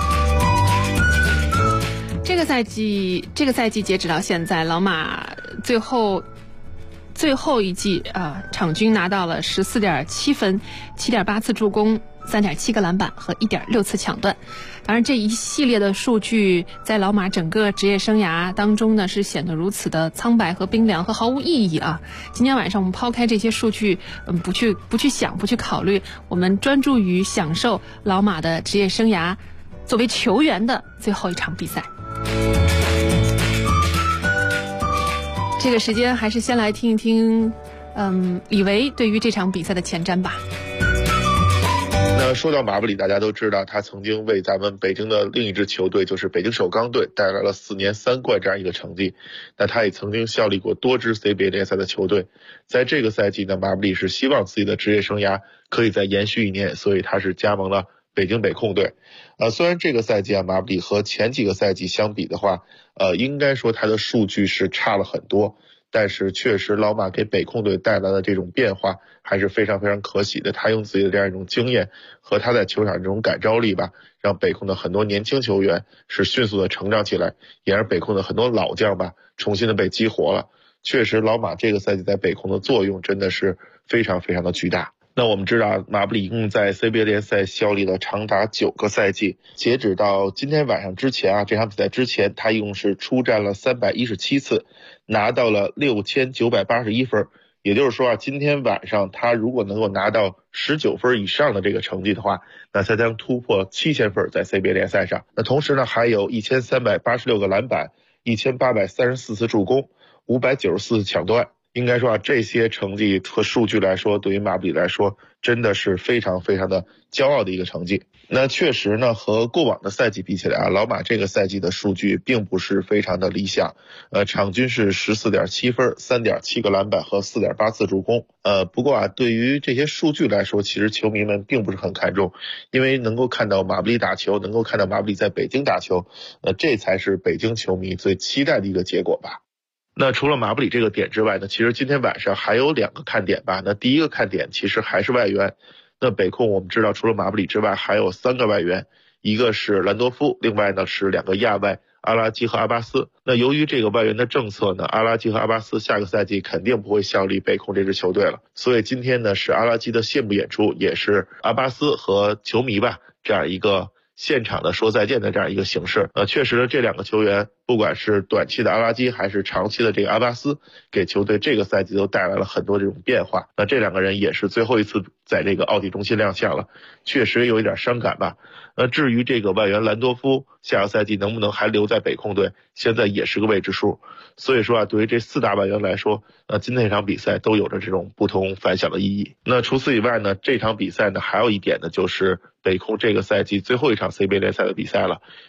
这个赛季截止到现在，老马最后一季场均拿到了14.7分，7.8次助攻，3.7个篮板和1.6次抢断。当然这一系列的数据在老马整个职业生涯当中呢是显得如此的苍白和冰凉和毫无意义啊。今天晚上我们抛开这些数据，不去想，不去考虑，我们专注于享受老马的职业生涯作为球员的最后一场比赛。这个时间还是先来听一听李维对于这场比赛的前瞻吧。 那说到马布里，大家都知道他曾经为咱们北京的另一支球队就是北京首钢队带来了4年3冠这样一个成绩。那他也曾经效力过多支 CBA 联赛的球队。在这个赛季呢，马布里是希望自己的职业生涯可以再延续1年，所以他是加盟了北京北控队。虽然这个赛季马布里和前几个赛季相比的话，应该说他的数据是差了很多，但是确实老马给北控队带来的这种变化还是非常非常可喜的。他用自己的这样一种经验和他在球场这种感召力吧，让北控的很多年轻球员是迅速的成长起来，也让北控的很多老将吧重新的被激活了。确实老马这个赛季在北控的作用真的是非常非常的巨大。那我们知道马布里一共在 CBA 联赛效力了长达9个赛季，截止到今天晚上之前这场比赛之前，他一共是出战了317次，拿到了6981分。也就是说今天晚上他如果能够拿到19分以上的这个成绩的话，那他将突破7000分在 CBA 联赛上。那同时呢，还有1386个篮板，1834次助攻，594次抢断。应该说这些成绩和数据来说，对于马布里来说真的是非常非常的骄傲的一个成绩。那确实呢，和过往的赛季比起来老马这个赛季的数据并不是非常的理想。场均是14.7分，3.7个篮板和4.8次助攻。不过对于这些数据来说，其实球迷们并不是很看重，因为能够看到马布里打球，能够看到马布里在北京打球，这才是北京球迷最期待的一个结果吧。那除了马布里这个点之外呢，其实今天晚上还有2个看点吧。那第一个看点其实还是外援。那北控我们知道除了马布里之外还有3个外援，一个是兰多夫，另外呢是2个亚外，阿拉基和阿巴斯。那由于这个外援的政策呢，阿拉基和阿巴斯下个赛季肯定不会效力北控这支球队了，所以今天呢是阿拉基的谢幕演出，也是阿巴斯和球迷吧这样一个现场的说再见的这样一个形式。确实这2个球员不管是短期的阿拉基还是长期的这个阿巴斯，给球队这个赛季都带来了很多这种变化。那这2个人也是最后一次在这个奥体中心亮相了，确实有一点伤感吧。至于这个外援兰多夫下个赛季能不能还留在北控队，现在也是个未知数。所以说对于这4大外援来说，今天这场比赛都有着这种不同凡响的意义。那除此以外呢，这场比赛呢还有一点呢，就是北控这个赛季最后一场 CBA 联赛的比赛了，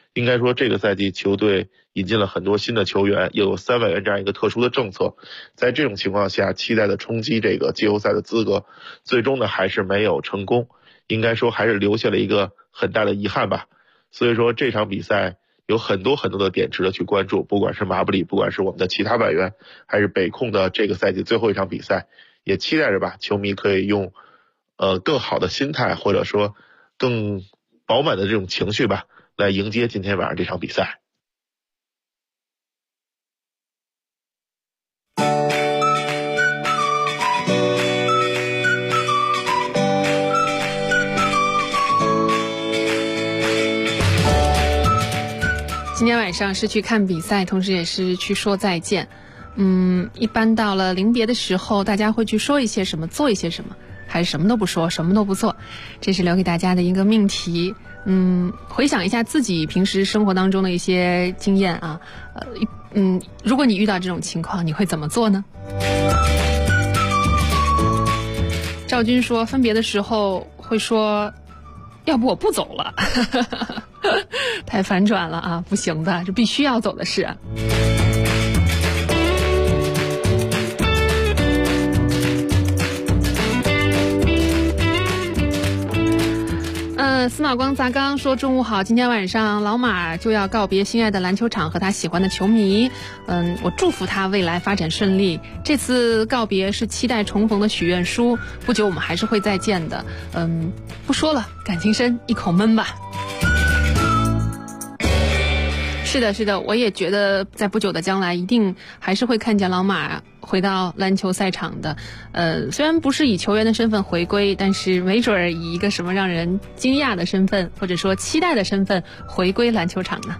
应该说这个赛季球队引进了很多新的球员，又有3外援这样一个特殊的政策，在这种情况下期待的冲击这个季后赛的资格，最终呢还是没有成功，应该说还是留下了一个很大的遗憾吧。所以说这场比赛有很多的点值得去关注，不管是马布里，不管是我们的其他外援，还是北控的这个赛季最后一场比赛，也期待着吧，球迷可以用更好的心态，或者说更饱满的这种情绪吧，来迎接今天晚上这场比赛。 今天晚上是去看比赛，同时也是去说再见。一般到了临别的时候，大家会去说一些什么，做一些什么，还是什么都不说，什么都不做？这是留给大家的一个命题。回想一下自己平时生活当中的一些经验啊，如果你遇到这种情况，你会怎么做呢？赵军说，分别的时候会说，要不我不走了。太反转了啊，不行的，这必须要走的事啊。司马光砸缸说，中午好，今天晚上老马就要告别心爱的篮球场和他喜欢的球迷，我祝福他未来发展顺利。这次告别是期待重逢的许愿书，不久我们还是会再见的。不说了，感情深，一口闷吧。是的，我也觉得在不久的将来一定还是会看见老马回到篮球赛场的。虽然不是以球员的身份回归，但是没准以一个什么让人惊讶的身份，或者说期待的身份回归篮球场呢。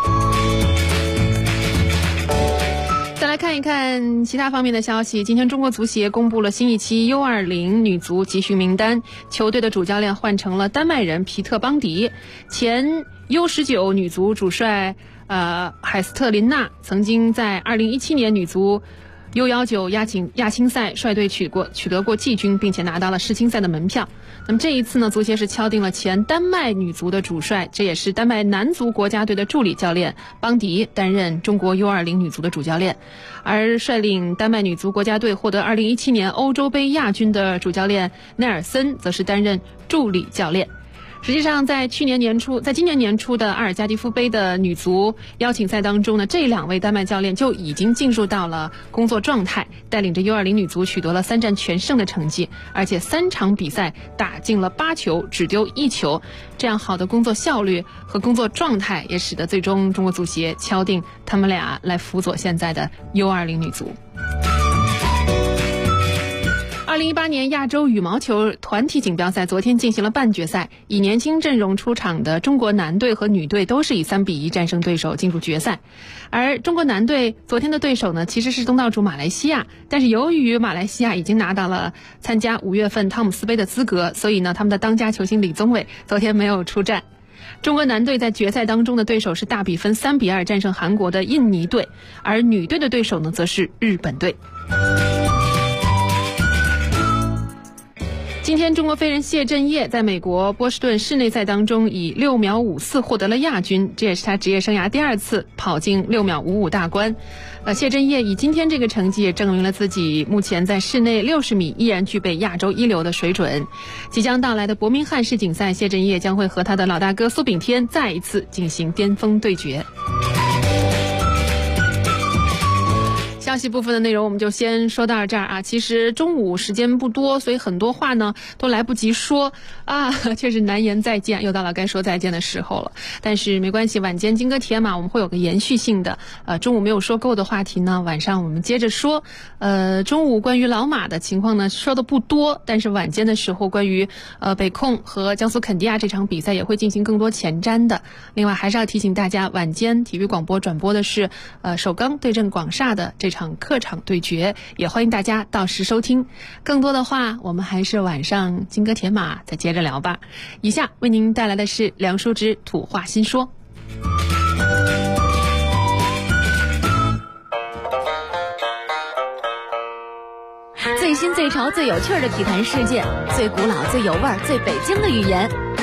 再来看一看其他方面的消息。今天中国足协公布了新一期 U20 女足集训名单，球队的主教练换成了丹麦人皮特邦迪，前 U19 女足主帅海斯特琳娜曾经在2017年女足 U19 亚青赛率队取得过季军，并且拿到了世青赛的门票。那么这一次呢，足协是敲定了前丹麦女足的主帅，这也是丹麦男足国家队的助理教练邦迪担任中国 U20 女足的主教练，而率领丹麦女足国家队获得2017年欧洲杯亚军的主教练奈尔森则是担任助理教练。实际上在今年年初的阿尔加蒂夫杯的女足邀请赛当中呢，这2位丹麦教练就已经进入到了工作状态，带领着 U20 女足取得了3战全胜的成绩，而且3场比赛打进了8球，只丢1球。这样好的工作效率和工作状态，也使得最终中国足协敲定他们俩来辅佐现在的 U20 女足。2018年亚洲羽毛球团体锦标赛昨天进行了半决赛，以年轻阵容出场的中国男队和女队都是以3-1战胜对手进入决赛。而中国男队昨天的对手呢，其实是东道主马来西亚，但是由于马来西亚已经拿到了参加5月份汤姆斯杯的资格，所以呢，他们的当家球星李宗伟昨天没有出战。中国男队在决赛当中的对手是大比分3-2战胜韩国的印尼队，而女队的对手呢，则是日本队。今天中国飞人谢震业在美国波士顿室内赛当中以6秒54获得了亚军，这也是他职业生涯第2次跑进6秒55大关。谢震业以今天这个成绩也证明了自己目前在室内60米依然具备亚洲一流的水准。即将到来的伯明翰世锦赛，谢震业将会和他的老大哥苏炳添再一次进行巅峰对决。消息部分的内容我们就先说到这儿啊。其实中午时间不多，所以很多话呢都来不及说啊，确实难言再见，又到了该说再见的时候了。但是没关系，晚间金戈铁马我们会有个延续性的，中午没有说够的话题呢，晚上我们接着说。中午关于老马的情况呢说的不多，但是晚间的时候关于北控和江苏肯迪亚这场比赛也会进行更多前瞻的。另外还是要提醒大家，晚间体育广播转播的是首钢对阵广厦的这场客场对决，也欢迎大家到时收听。更多的话我们还是晚上金戈铁马再接着聊吧。以下为您带来的是梁淑芝土话新说。 最新最潮最有趣的体坛事件，最古老最有味儿最北京的语言，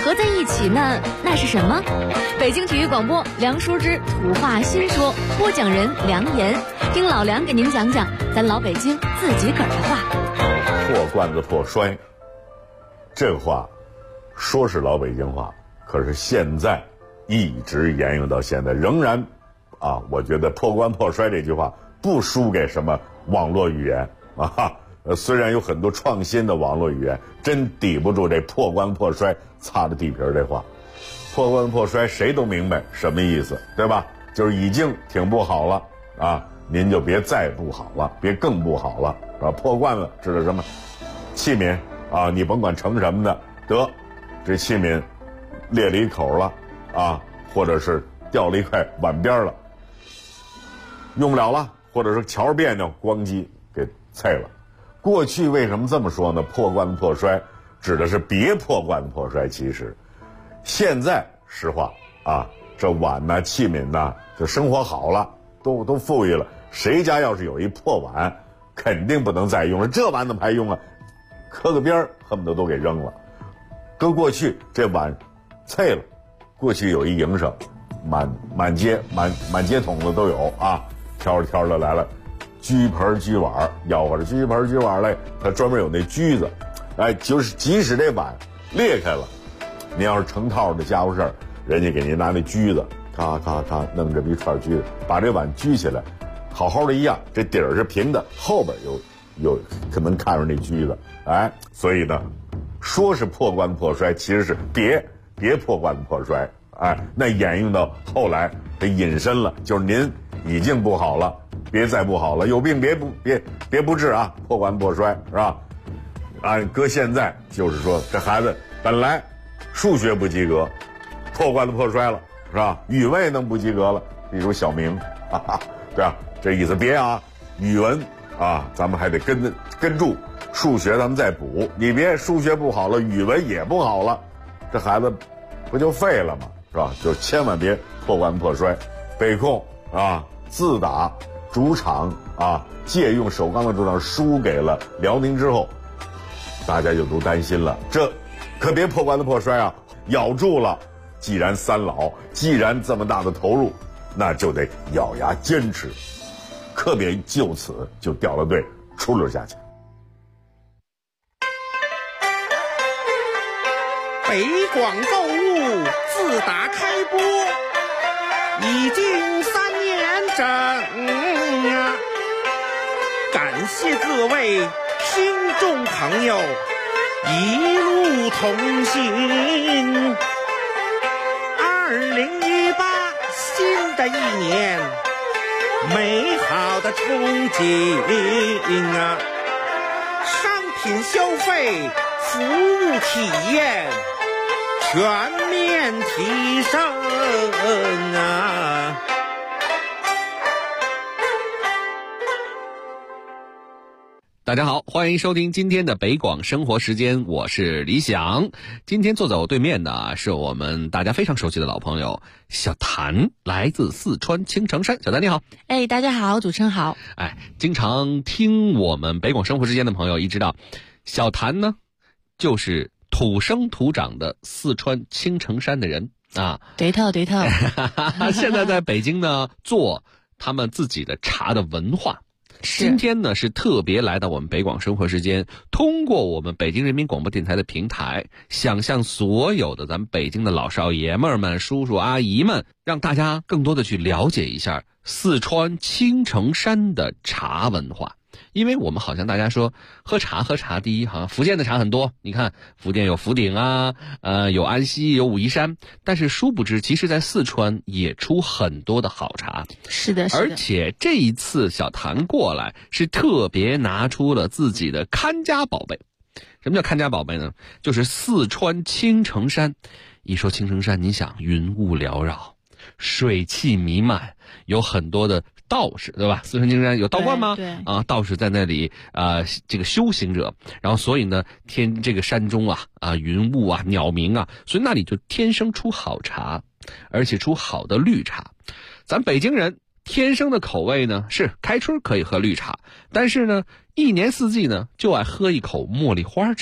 合在一起那是什么？北京体育广播梁叔之土话新说，播讲人梁岩，听老梁给您讲讲咱老北京自己个儿的话。 破罐子破摔，这话说是老北京话，可是现在一直沿用到现在，仍然我觉得破罐破摔这句话不输给什么网络语言虽然有很多创新的网络语言，真抵不住这破罐破摔擦着地皮这话。破罐破摔谁都明白什么意思，对吧？就是已经挺不好了您就别再不好了，别更不好了破罐子指的什么？器皿你甭管盛什么的，得这器皿裂了一口了或者是掉了一块碗边了，用不了了，或者是瞧着别扭，咣叽给碎了。过去为什么这么说呢？破罐子破摔指的是别破罐子破摔。其实现在实话这碗呐器皿呐，就生活好了，都富裕了，谁家要是有一破碗，肯定不能再用了，这碗怎么还用啊？磕个边恨不得都给扔了。搁过去这碗碎了，过去有一营生，满街桶子都有挑着挑着来了，居盆居碗，吆喝着居盆居碗来，他专门有那居子，就是即使这碗裂开了，你要是成套的家伙事儿，人家给您拿那居子，咔咔咔弄这么一串居子，把这碗居起来，好好的一样，这底儿是平的，后边有可能看着那居子，所以呢，说是破罐子破摔，其实是别破罐子破摔，那沿用到后来，它引申了，就是您已经不好了，别再不好了，有病别不治破罐子破摔是吧？搁现在就是说，这孩子本来数学不及格，破罐子破摔了是吧？语文也能不及格了，比如小明，对吧？这意思别语文咱们还得跟住，数学咱们再补，你别数学不好了，语文也不好了，这孩子不就废了吗？是吧？就千万别破罐子破摔。北控自打主场借用首钢的主场输给了辽宁之后，大家就都担心了，这可别破罐子破摔咬住了，既然三老，既然这么大的投入，那就得咬牙坚持，可别就此就掉了队，出溜下去。 北广购物自打开播已经3年整感谢各位听众朋友一路同行。2018新的一年，美好的憧憬商品消费，服务体验全面提升大家好，欢迎收听今天的北广生活时间，我是李想。今天坐在我对面的是我们大家非常熟悉的老朋友小谭，来自四川青城山。小谭你好。 大家好，主持人好。 经常听我们北广生活时间的朋友一知道，小谭呢就是土生土长的四川青城山的人对头现在在北京呢做他们自己的茶的文化。今天呢是特别来到我们北广生活时间，通过我们北京人民广播电台的平台，想向所有的咱们北京的老少爷们们、叔叔阿姨们，让大家更多的去了解一下四川青城山的茶文化。因为我们好像大家说喝茶，第一好像福建的茶很多，你看福建有福鼎有安溪，有武夷山，但是殊不知其实在四川也出很多的好茶。 是的而且这一次小谭过来是特别拿出了自己的看家宝贝。什么叫看家宝贝呢？就是四川青城山。一说青城山，你想云雾缭绕，水汽弥漫，有很多的道士，对吧？四川青城山有道观吗？ 对道士在那里这个修行者，然后所以呢这个山中云雾鸟鸣所以那里就天生出好茶，而且出好的绿茶。咱北京人天生的口味呢是开春可以喝绿茶，但是呢一年四季呢就爱喝一口茉莉花茶。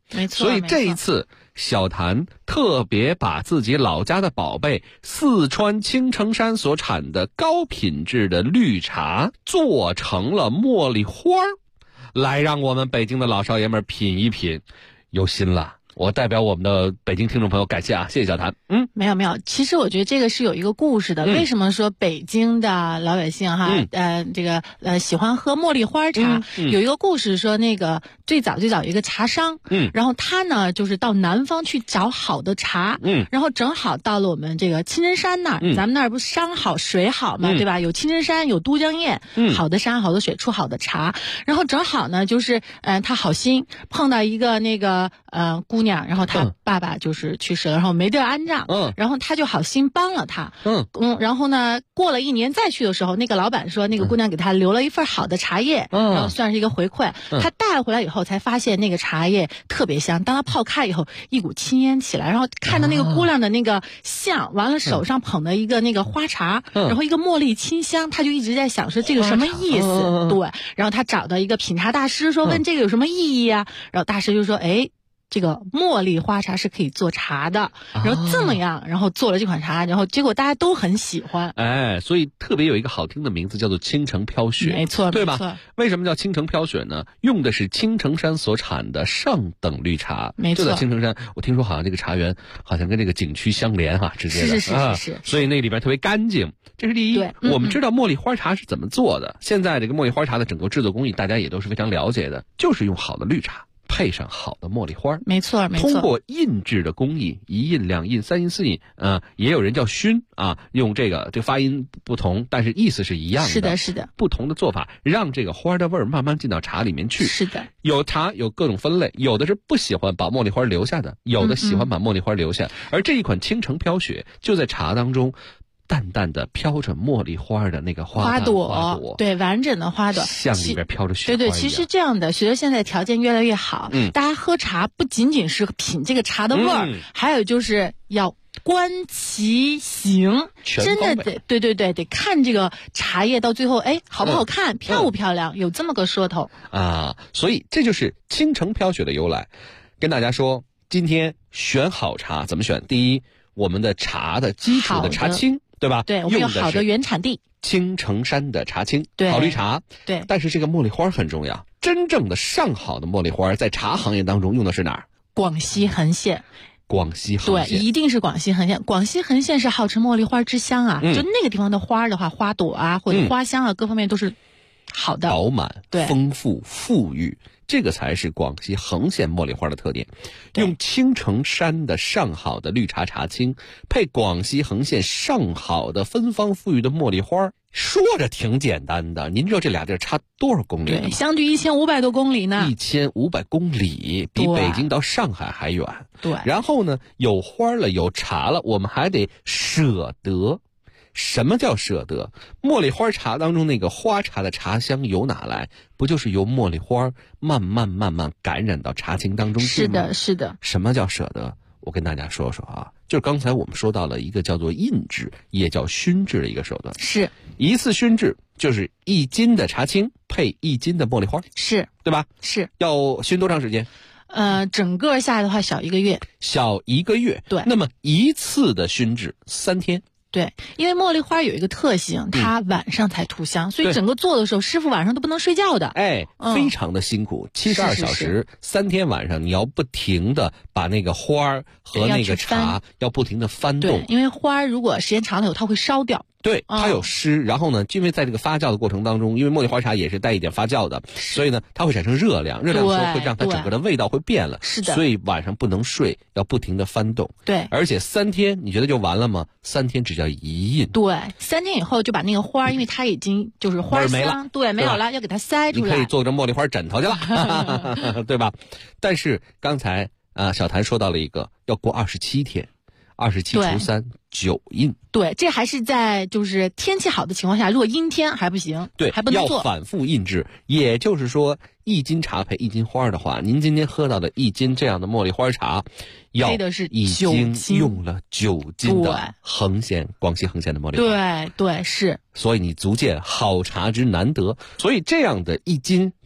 没错。 所以这一次小谭特别把自己老家的宝贝四川青城山所产的高品质的绿茶做成了茉莉花，来让我们北京的老少爷们品一品，有心了。我代表我们的北京听众朋友感谢啊，谢谢小谭。 没有，其实我觉得这个是有一个故事的。为什么说北京的老百姓喜欢喝茉莉花茶？有一个故事说，那个最早有一个茶商，然后他呢就是到南方去找好的茶，然后正好到了我们这个青城山那儿，咱们那儿不山好水好嘛，对吧？有青城山，有都江堰，好的山好的水出好的茶，然后正好呢就是他好心碰到一个那个姑娘。然后他爸爸就是去世了，然后没地儿安葬，然后他就好心帮了他，然后呢，过了1年再去的时候，那个老板说那个姑娘给他留了一份好的茶叶，然后算是一个回馈。他带回来以后才发现那个茶叶特别香，当他泡开以后，一股青烟起来，然后看到那个姑娘的那个像，完了手上捧的一个那个花茶，然后一个茉莉清香，他就一直在想说这个什么意思？对，然后他找到一个品茶大师说问这个有什么意义啊？然后大师就说这个茉莉花茶是可以做茶的，然后这么样，然后做了这款茶，然后结果大家都很喜欢。 所以特别有一个好听的名字叫做青城飘雪， 没错， 对吧？为什么叫青城飘雪呢？用的是青城山所产的上等绿茶， 没错。 就在青城山，我听说好像这个茶园好像跟这个景区相连直接的， 是。 所以那里边特别干净，这是第一。我们知道茉莉花茶是怎么做的，现在这个茉莉花茶的整个制作工艺，大家也都是非常了解的，就是用好的绿茶。配上好的茉莉花， 没错。 通过印制的工艺，1印、2印、3印、4印，也有人叫熏啊，用这个发音不同，但是意思是一样的。 是的。 不同的做法，让这个花的味儿慢慢进到茶里面去。 是的。 有茶有各种分类，有的是不喜欢把茉莉花留下的，有的喜欢把茉莉花留下。而这一款青城飘雪就在茶当中。淡淡的飘着茉莉花的那个花朵， 对，完整的花朵， 像里边飘着雪花。 对，其实这样的，随着现在条件越来越好，大家喝茶不仅仅是品这个茶的味儿，还有就是要观其形，真的得看这个茶叶到最后，好不好看，漂不漂亮，有这么个说头啊。所以这就是青城飘雪的由来。跟大家说，今天选好茶怎么选？第一，我们的茶的基础的茶青。对吧？ 对，我们有好的原产地， 青城山的茶青， 对， 好绿茶， 对。 但是这个茉莉花很重要，真正的上好的茉莉花，在茶行业当中用的是哪儿？ 广西横县。 对， 一定是广西横县。广西横县是号称茉莉花之乡啊，就那个地方的花的话，花朵啊或者花香啊，各方面都是好的， 饱满、丰富、富裕。这个才是广西横县茉莉花的特点，用青城山的上好的绿茶茶青，配广西横县上好的芬芳馥郁的茉莉花，说着挺简单的。您知道这俩地儿差多少公里吗？ 对，相距1500多公里呢。 1500公里，比北京到上海还远。 对。 然后呢，有花了，有茶了，我们还得舍得。什么叫舍得？茉莉花茶当中那个花茶的茶香由哪来？不就是由茉莉花慢慢感染到茶青当中去吗？ 是的。 什么叫舍得？我跟大家说说啊，就是刚才我们说到了一个叫做印制，也叫熏制的一个手段。 是一次熏制就是1斤的茶青配1斤的茉莉花， 是对吧？ 是。 要熏多长时间？ 整个下来的话小1个月。 小1个月。 对。 那么一次的熏制3天。 对，因为茉莉花有一个特性，它晚上才吐香，所以整个做的时候，师傅晚上都不能睡觉的。 非常的辛苦，72小时，3天晚上你要不停的把那个花和那个茶要不停的翻动。 对，因为花如果时间长了以后，它会烧掉。 对，它有湿，然后呢，因为在这个发酵的过程当中，因为茉莉花茶也是带一点发酵的，所以呢，它会产生热量，热量说会让它整个的味道会变了。 是的。 所以晚上不能睡，要不停的翻动。 对。 而且3天，你觉得就完了吗？3天只叫1印。 对，3天以后就把那个花，因为它已经就是花香，对，没有了，要给它塞出来。 你可以做这茉莉花枕头去了，对吧？但是刚才小谭说到了一个，要过27天。27除3 9印。 对，这还是在就是天气好的情况下，如果阴天还不行， 对， 还不能做。 要反复印制。也就是说，1斤茶配1斤花的话，您今天喝到的1斤这样的茉莉花茶，要已经用了9斤的广西横县的茉莉花。 对，是。 所以你足见好茶之难得。所以这样的1斤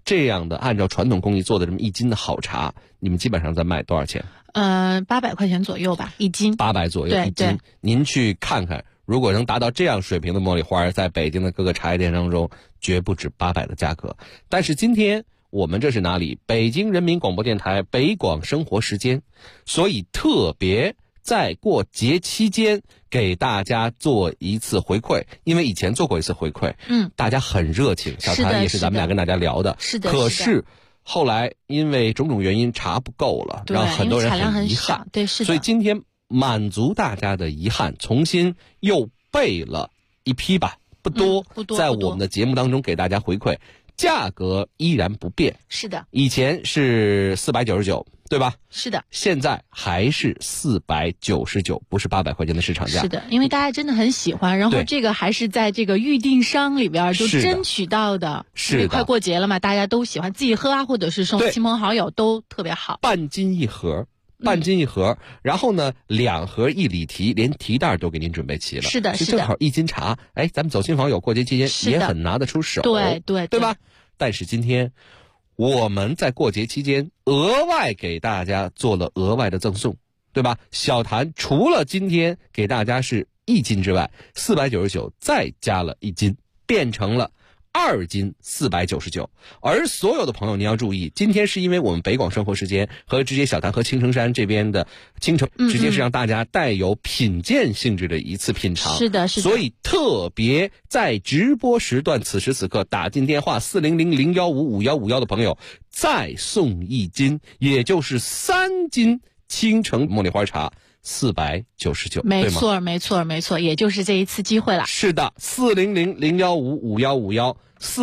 这样的按照传统工艺做的这么1斤的好茶，你们基本上在卖多少钱 ？800块钱左右吧，1斤。 800左右1斤。您去看看，如果能达到这样水平的茉莉花，在北京的各个茶叶店当中，绝不止800的价格。但是今天我们这是哪里？北京人民广播电台北广生活时间，所以特别在过节期间给大家做一次回馈，因为以前做过一次回馈，大家很热情，小谭也是咱们俩跟大家聊的， 是的。 可是后来因为种种原因茶不够了，让很多人很遗憾， 对，是的。 所以今天满足大家的遗憾，重新又备了一批吧，不多，在我们的节目当中给大家回馈。价格依然不变， 是的， 以前是499，对吧？ 是的， 现在还是499，不是800块钱的市场价。 是的，因为大家真的很喜欢，然后这个还是在这个预定商里边都争取到的。 是的， 快过节了嘛，大家都喜欢自己喝啊，或者是送亲朋好友都特别好。 半斤一盒。然后呢，2盒1里提，连提袋都给您准备齐了。 是的，是的，正好1斤茶，咱们走亲访友，过节期间也很拿得出手。对吧？但是今天我们在过节期间额外给大家做了额外的赠送，对吧？小谭除了今天给大家是1斤之外，499再加了1斤，变成了2斤499，而所有的朋友您要注意，今天是因为我们北广生活时间和直接小谭和青城山这边的青城，直接是让大家带有品鉴性质的一次品尝。 是的， 所以特别在直播时段，此时此刻打进电话400-015-5151的朋友，再送1斤，也就是3斤青城茉莉花茶。499， 没错，也就是这一次机会了。 是的，400-015-5151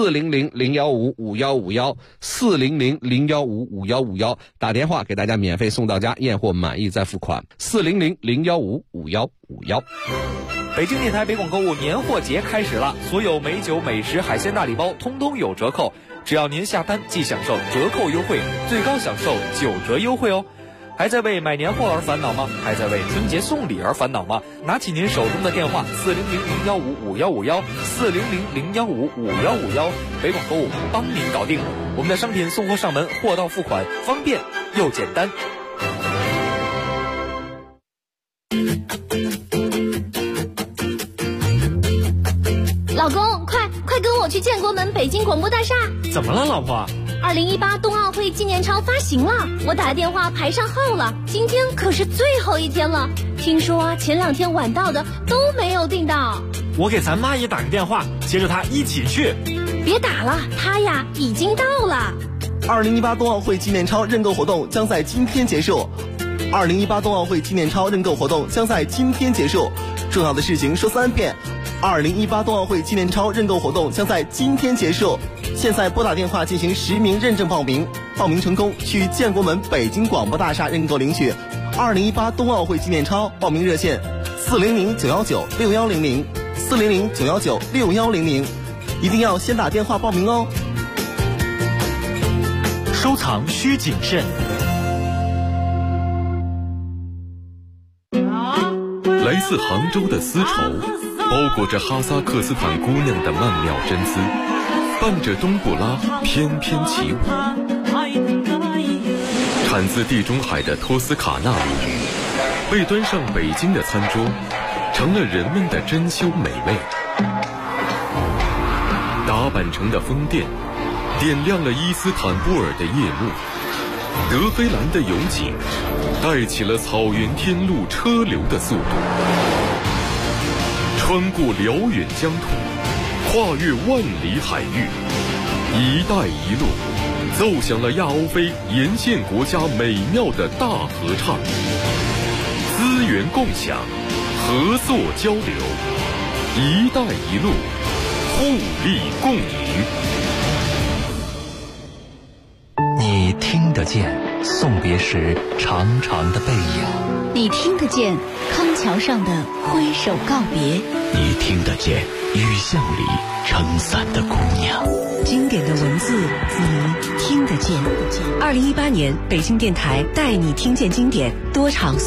400-015-5151 400-015-5151，打电话给大家免费送到家，验货满意再付款。400-015-5151。 北京电台北广购物年货节开始了，所有美酒、美食、海鲜大礼包通通有折扣，只要您下单即享受折扣优惠，最高享受9折优惠哦。还在为买年货而烦恼吗？还在为春节送礼而烦恼吗？拿起您手中的电话400-015-5151 400-015-5151，北广购物帮您搞定。我们的商品送货上门，货到付款，方便又简单。 老公，快跟我去建国门北京广播大厦！ 怎么了，老婆 ？2018冬奥会纪念钞发行了，我打电话排上号了，今天可是最后一天了。听说前2天晚到的都没有订到。 我给咱妈也打个电话，接着她一起去。 别打了，她呀已经到了。 2018冬奥会纪念钞认购活动将在今天结束。2018冬奥会纪念钞认购活动将在今天结束。重要的事情说3遍。2018冬奥会纪念钞认购活动将在今天结束。现在拨打电话进行实名认证报名，报名成功去建国门北京广播大厦认购领取2018冬奥会纪念钞。报名热线400-919-6100 400-919-6100，一定要先打电话报名哦。 收藏需谨慎。 来自杭州的丝绸，包裹着哈萨克斯坦姑娘的曼妙真姿，伴着冬不拉翩翩起舞。产自地中海的托斯卡纳米，被端上北京的餐桌，成了人们的珍馐美味。打扮成的宫殿，点亮了伊斯坦布尔的夜幕。德黑兰的油井，带起了草原天路车流的速度。穿过辽远疆土，跨越万里海域，一带一路奏响了亚欧非沿线国家美妙的大合唱。资源共享，合作交流，一带一路，互利共赢。 你听得见送别时长长的背影， 你听得见康桥上的挥手告别， 你听得见雨巷里撑伞的姑娘。 经典的文字，你听得见。2018年北京电台带你听见经典多场